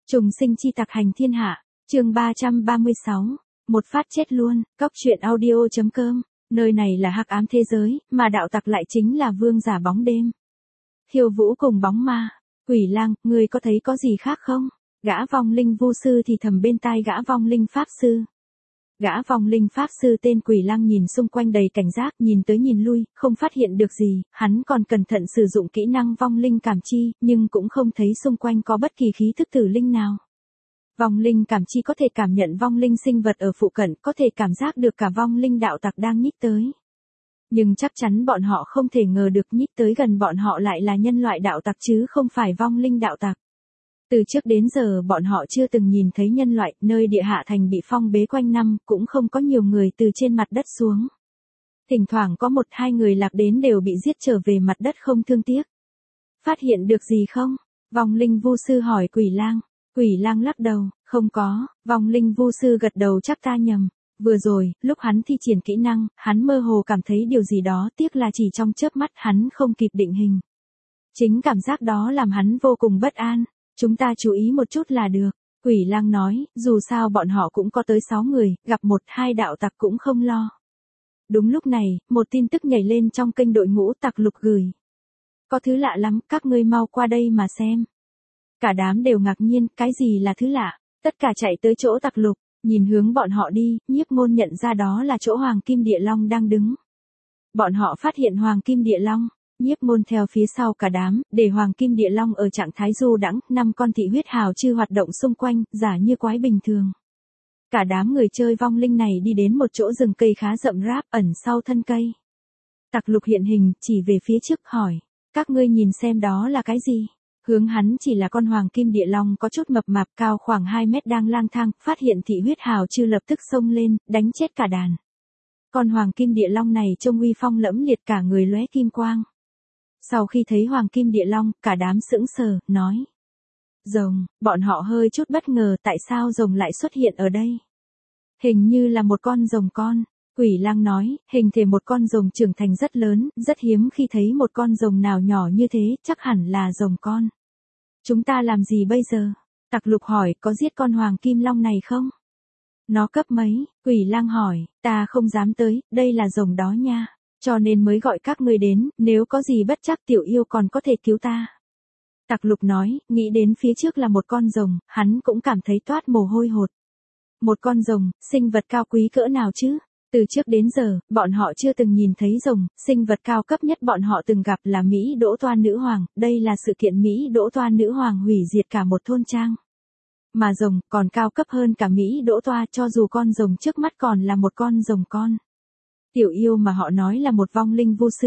Trùng sinh chi tặc hành thiên hạ, chương 336, một phát chết luôn, cóc truyện audio.com, nơi này là hắc ám thế giới, mà đạo tặc lại chính là vương giả bóng đêm. Khiêu vũ cùng bóng ma, Quỷ Lang, ngươi có thấy có gì khác không? Gã vong linh vu sư thì thầm bên tai gã vong linh pháp sư. Gã vong linh pháp sư tên Quỷ Lang nhìn xung quanh đầy cảnh giác, nhìn tới nhìn lui, không phát hiện được gì, hắn còn cẩn thận sử dụng kỹ năng vong linh cảm chi, nhưng cũng không thấy xung quanh có bất kỳ khí thức tử linh nào. Vong linh cảm chi có thể cảm nhận vong linh sinh vật ở phụ cận, có thể cảm giác được cả vong linh đạo tặc đang nhích tới. Nhưng chắc chắn bọn họ không thể ngờ được nhích tới gần bọn họ lại là nhân loại đạo tặc chứ không phải vong linh đạo tặc. Từ trước đến giờ bọn họ chưa từng nhìn thấy nhân loại, nơi địa hạ thành bị phong bế quanh năm, cũng không có nhiều người từ trên mặt đất xuống. Thỉnh thoảng có một hai người lạc đến đều bị giết trở về mặt đất không thương tiếc. Phát hiện được gì không? Vong linh vu sư hỏi Quỷ Lang. Quỷ Lang lắc đầu, không có. Vong linh vu sư gật đầu, chắc ta nhầm. Vừa rồi, lúc hắn thi triển kỹ năng, hắn mơ hồ cảm thấy điều gì đó, tiếc là chỉ trong chớp mắt hắn không kịp định hình. Chính cảm giác đó làm hắn vô cùng bất an. Chúng ta chú ý một chút là được. Quỷ Lang nói, dù sao bọn họ cũng có tới 6 người, gặp một hai đạo tặc cũng không lo. Đúng lúc này, một tin tức nhảy lên trong kênh đội ngũ tặc lục gửi. Có thứ lạ lắm, các ngươi mau qua đây mà xem. Cả đám đều ngạc nhiên, cái gì là thứ lạ? Tất cả chạy tới chỗ tặc lục, nhìn hướng bọn họ đi, Nhiếp Ngôn nhận ra đó là chỗ Hoàng Kim Địa Long đang đứng. Bọn họ phát hiện Hoàng Kim Địa Long. Nhiếp Ngôn theo phía sau cả đám, để Hoàng Kim Địa Long ở trạng thái du đãng, 5 con thị huyết hào chư hoạt động xung quanh, giả như quái bình thường. Cả đám người chơi vong linh này đi đến một chỗ rừng cây khá rậm ráp, ẩn sau thân cây. Tặc lục hiện hình, chỉ về phía trước hỏi, các ngươi nhìn xem đó là cái gì? Hướng hắn chỉ là con Hoàng Kim Địa Long có chút mập mạp cao khoảng 2 mét đang lang thang, phát hiện thị huyết hào chư lập tức xông lên, đánh chết cả đàn. Con Hoàng Kim Địa Long này trông uy phong lẫm liệt, cả người lóe kim quang. Sau khi thấy Hoàng Kim Địa Long, cả đám sững sờ, nói. Rồng, bọn họ hơi chút bất ngờ tại sao rồng lại xuất hiện ở đây. Hình như là một con rồng con. Quỷ Lang nói, hình thể một con rồng trưởng thành rất lớn, rất hiếm khi thấy một con rồng nào nhỏ như thế, chắc hẳn là rồng con. Chúng ta làm gì bây giờ? Tặc lục hỏi, có giết con Hoàng Kim Long này không? Nó cấp mấy? Quỷ Lang hỏi, ta không dám tới, đây là rồng đó nha. Cho nên mới gọi các ngươi đến, nếu có gì bất trắc tiểu yêu còn có thể cứu ta. Tặc lục nói, nghĩ đến phía trước là một con rồng, hắn cũng cảm thấy toát mồ hôi hột. Một con rồng, sinh vật cao quý cỡ nào chứ? Từ trước đến giờ, bọn họ chưa từng nhìn thấy rồng, sinh vật cao cấp nhất bọn họ từng gặp là Mỹ Đỗ Toa Nữ Hoàng, đây là sự kiện Mỹ Đỗ Toa Nữ Hoàng hủy diệt cả một thôn trang. Mà rồng, còn cao cấp hơn cả Mỹ Đỗ Toa, cho dù con rồng trước mắt còn là một con rồng con. Tiểu yêu mà họ nói là một vong linh vu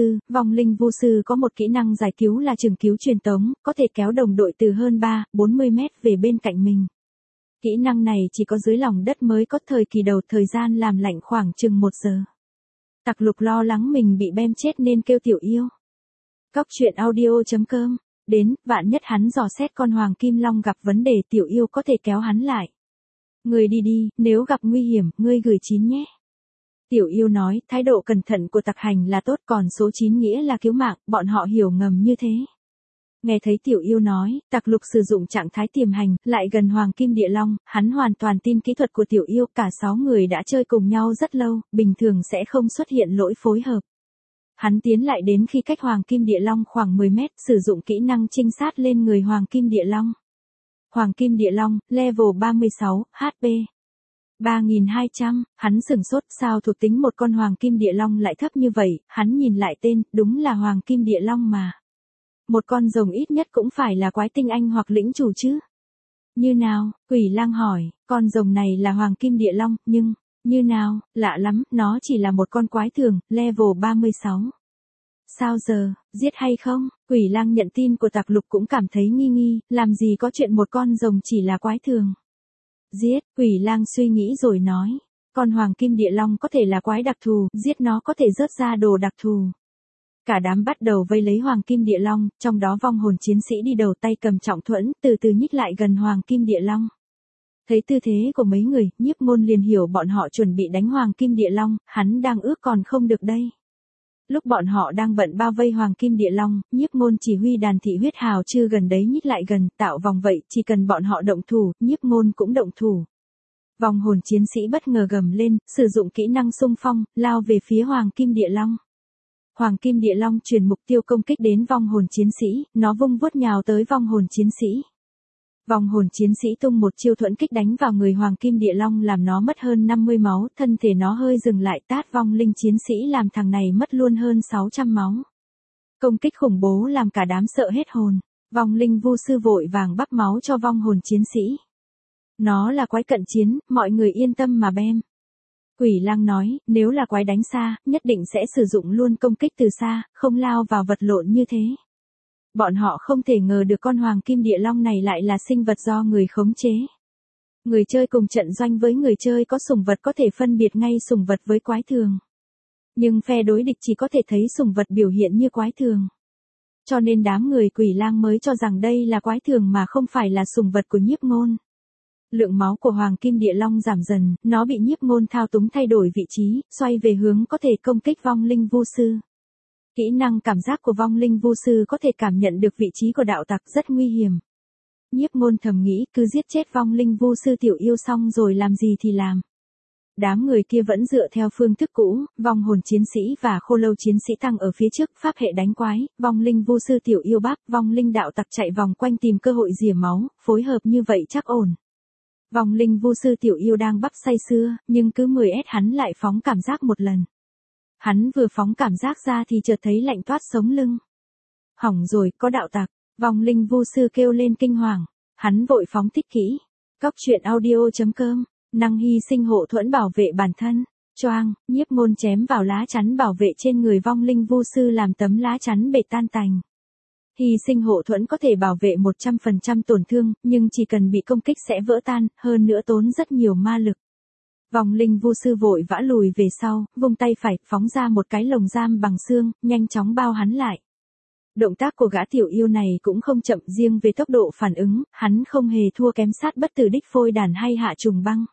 sư có một kỹ năng giải cứu là trường cứu truyền tống, có thể kéo đồng đội từ hơn 3-40 mét về bên cạnh mình. Kỹ năng này chỉ có dưới lòng đất mới có, thời kỳ đầu thời gian làm lạnh khoảng chừng 1 giờ. Tặc lục lo lắng mình bị bem chết nên kêu tiểu yêu. Cóc truyện audio.com, đến, vạn nhất hắn dò xét con Hoàng Kim Long gặp vấn đề, tiểu yêu có thể kéo hắn lại. Người đi đi, nếu gặp nguy hiểm, ngươi gửi 9 nhé. Tiểu yêu nói, thái độ cẩn thận của tặc hành là tốt, còn số 9 nghĩa là cứu mạng, bọn họ hiểu ngầm như thế. Nghe thấy tiểu yêu nói, tặc lục sử dụng trạng thái tiềm hành, lại gần Hoàng Kim Địa Long, hắn hoàn toàn tin kỹ thuật của tiểu yêu, cả 6 người đã chơi cùng nhau rất lâu, bình thường sẽ không xuất hiện lỗi phối hợp. Hắn tiến lại đến khi cách Hoàng Kim Địa Long khoảng 10 mét, sử dụng kỹ năng trinh sát lên người Hoàng Kim Địa Long. Hoàng Kim Địa Long, level 36, HP 3200, hắn sửng sốt, sao thuộc tính một con Hoàng Kim Địa Long lại thấp như vậy, hắn nhìn lại tên, đúng là Hoàng Kim Địa Long mà. Một con rồng ít nhất cũng phải là quái tinh anh hoặc lĩnh chủ chứ. Như nào? Quỷ Lang hỏi, con rồng này là Hoàng Kim Địa Long, nhưng, như nào, lạ lắm, nó chỉ là một con quái thường, level 36. Sao giờ, giết hay không? Quỷ Lang nhận tin của tặc lục cũng cảm thấy nghi nghi, làm gì có chuyện một con rồng chỉ là quái thường. Giết, Quỷ Lang suy nghĩ rồi nói, con Hoàng Kim Địa Long có thể là quái đặc thù, giết nó có thể rớt ra đồ đặc thù. Cả đám bắt đầu vây lấy Hoàng Kim Địa Long, trong đó vong hồn chiến sĩ đi đầu tay cầm trọng thuẫn, từ từ nhích lại gần Hoàng Kim Địa Long. Thấy tư thế của mấy người, Nhiếp Ngôn liền hiểu bọn họ chuẩn bị đánh Hoàng Kim Địa Long, hắn đang ước còn không được đây. Lúc bọn họ đang bận bao vây Hoàng Kim Địa Long, Nhiếp Ngôn chỉ huy đàn thị huyết hào chư gần đấy nhích lại gần, tạo vòng vậy, chỉ cần bọn họ động thủ, Nhiếp Ngôn cũng động thủ. Vong hồn chiến sĩ bất ngờ gầm lên, sử dụng kỹ năng xung phong, lao về phía Hoàng Kim Địa Long. Hoàng Kim Địa Long truyền mục tiêu công kích đến vong hồn chiến sĩ, nó vung vuốt nhào tới vong hồn chiến sĩ. Vong hồn chiến sĩ tung một chiêu thuẫn kích đánh vào người Hoàng Kim Địa Long làm nó mất hơn 50 máu, thân thể nó hơi dừng lại tát vong linh chiến sĩ làm thằng này mất luôn hơn 600 máu. Công kích khủng bố làm cả đám sợ hết hồn, vong linh vu sư vội vàng bắp máu cho vong hồn chiến sĩ. Nó là quái cận chiến, mọi người yên tâm mà bem. Quỷ lang nói, nếu là quái đánh xa, nhất định sẽ sử dụng luôn công kích từ xa, không lao vào vật lộn như thế. Bọn họ không thể ngờ được con Hoàng Kim Địa Long này lại là sinh vật do người khống chế. Người chơi cùng trận doanh với người chơi có sủng vật có thể phân biệt ngay sủng vật với quái thường. Nhưng phe đối địch chỉ có thể thấy sủng vật biểu hiện như quái thường. Cho nên đám người Quỷ lang mới cho rằng đây là quái thường mà không phải là sủng vật của Nhiếp Ngôn. Lượng máu của Hoàng Kim Địa Long giảm dần, nó bị Nhiếp Ngôn thao túng thay đổi vị trí, xoay về hướng có thể công kích vong linh vu sư. Kỹ năng cảm giác của vong linh vu sư có thể cảm nhận được vị trí của đạo tặc rất nguy hiểm. Nhiếp Ngôn thầm nghĩ cứ giết chết vong linh vu sư tiểu yêu xong rồi làm gì thì làm. Đám người kia vẫn dựa theo phương thức cũ, vong hồn chiến sĩ và khô lâu chiến sĩ tăng ở phía trước, pháp hệ đánh quái, vong linh vu sư tiểu yêu bắp, vong linh đạo tặc chạy vòng quanh tìm cơ hội rỉa máu, phối hợp như vậy chắc ổn. Vong linh vu sư tiểu yêu đang bắp say sưa, nhưng cứ 10S hắn lại phóng cảm giác một lần. Hắn vừa phóng cảm giác ra thì chợt thấy lạnh toát sống lưng. Hỏng rồi, có đạo tặc, vong linh vu sư kêu lên kinh hoàng. Hắn vội phóng thích kỹ. Cóc truyện audio.com, năng hy sinh hộ thuẫn bảo vệ bản thân. Choang, Nhiếp Ngôn chém vào lá chắn bảo vệ trên người vong linh vu sư làm tấm lá chắn bể tan tành. Hy sinh hộ thuẫn có thể bảo vệ 100% tổn thương, nhưng chỉ cần bị công kích sẽ vỡ tan, hơn nữa tốn rất nhiều ma lực. Vong linh vu sư vội vã lùi về sau, vung tay phải, phóng ra một cái lồng giam bằng xương, nhanh chóng bao hắn lại. Động tác của gã tiểu yêu này cũng không chậm, riêng về tốc độ phản ứng, hắn không hề thua kém sát bất tử đích phôi đàn hay hạ trùng băng.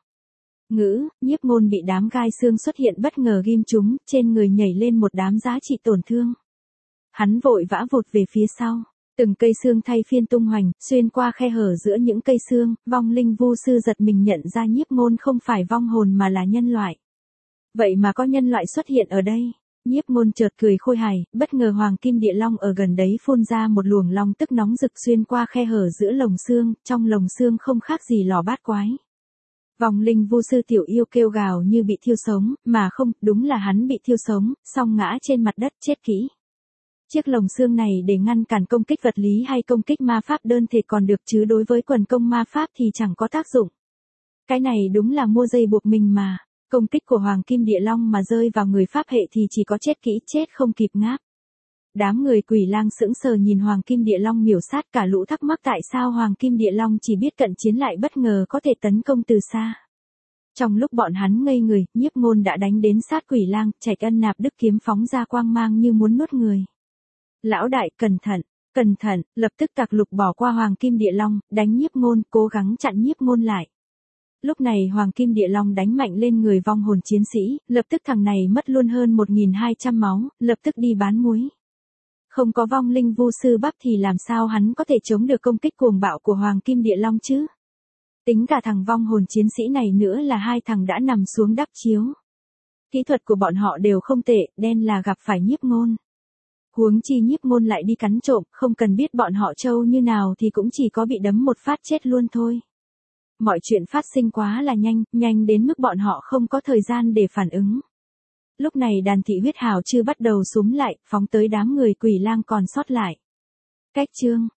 Nhiếp Ngôn bị đám gai xương xuất hiện bất ngờ ghim trúng, trên người nhảy lên một đám giá trị tổn thương. Hắn vội vã vụt về phía sau, từng cây xương thay phiên tung hoành, xuyên qua khe hở giữa những cây xương, vong linh vu sư giật mình nhận ra Nhiếp Ngôn không phải vong hồn mà là nhân loại. Vậy mà có nhân loại xuất hiện ở đây. Nhiếp Ngôn chợt cười khôi hài, bất ngờ Hoàng Kim Địa Long ở gần đấy phun ra một luồng long tức nóng rực xuyên qua khe hở giữa lồng xương, trong lồng xương không khác gì lò bát quái. Vong linh vu sư tiểu yêu kêu gào như bị thiêu sống, mà không, đúng là hắn bị thiêu sống, song ngã trên mặt đất chết kỹ. Chiếc lồng xương này để ngăn cản công kích vật lý hay công kích ma pháp đơn thể còn được chứ đối với quần công ma pháp thì chẳng có tác dụng. Cái này đúng là mua dây buộc mình mà. Công kích của Hoàng Kim Địa Long mà rơi vào người pháp hệ thì chỉ có chết kỹ, chết không kịp ngáp. Đám người Quỷ lang sững sờ nhìn Hoàng Kim Địa Long miểu sát, cả lũ thắc mắc tại sao Hoàng Kim Địa Long chỉ biết cận chiến lại bất ngờ có thể tấn công từ xa. Trong lúc bọn hắn ngây người, Nhiếp Ngôn đã đánh đến sát Quỷ lang, Trạch Ân nạp đức kiếm phóng ra quang mang như muốn nuốt người. Lão đại, cẩn thận, lập tức Tạc Lục bỏ qua Hoàng Kim Địa Long, đánh Nhiếp Ngôn, cố gắng chặn Nhiếp Ngôn lại. Lúc này Hoàng Kim Địa Long đánh mạnh lên người vong hồn chiến sĩ, lập tức thằng này mất luôn hơn 1200 máu, lập tức đi bán muối. Không có vong linh vu sư bắp thì làm sao hắn có thể chống được công kích cuồng bạo của Hoàng Kim Địa Long chứ? Tính cả thằng vong hồn chiến sĩ này nữa là hai thằng đã nằm xuống đắp chiếu. Kỹ thuật của bọn họ đều không tệ, đen là gặp phải Nhiếp Ngôn. Huống chi Nhiếp Ngôn lại đi cắn trộm, không cần biết bọn họ trâu như nào thì cũng chỉ có bị đấm một phát chết luôn thôi. Mọi chuyện phát sinh quá là nhanh đến mức bọn họ không có thời gian để phản ứng. Lúc này đàn thị huyết hào chưa bắt đầu xúm lại, phóng tới đám người Quỷ lang còn sót lại. Cách chương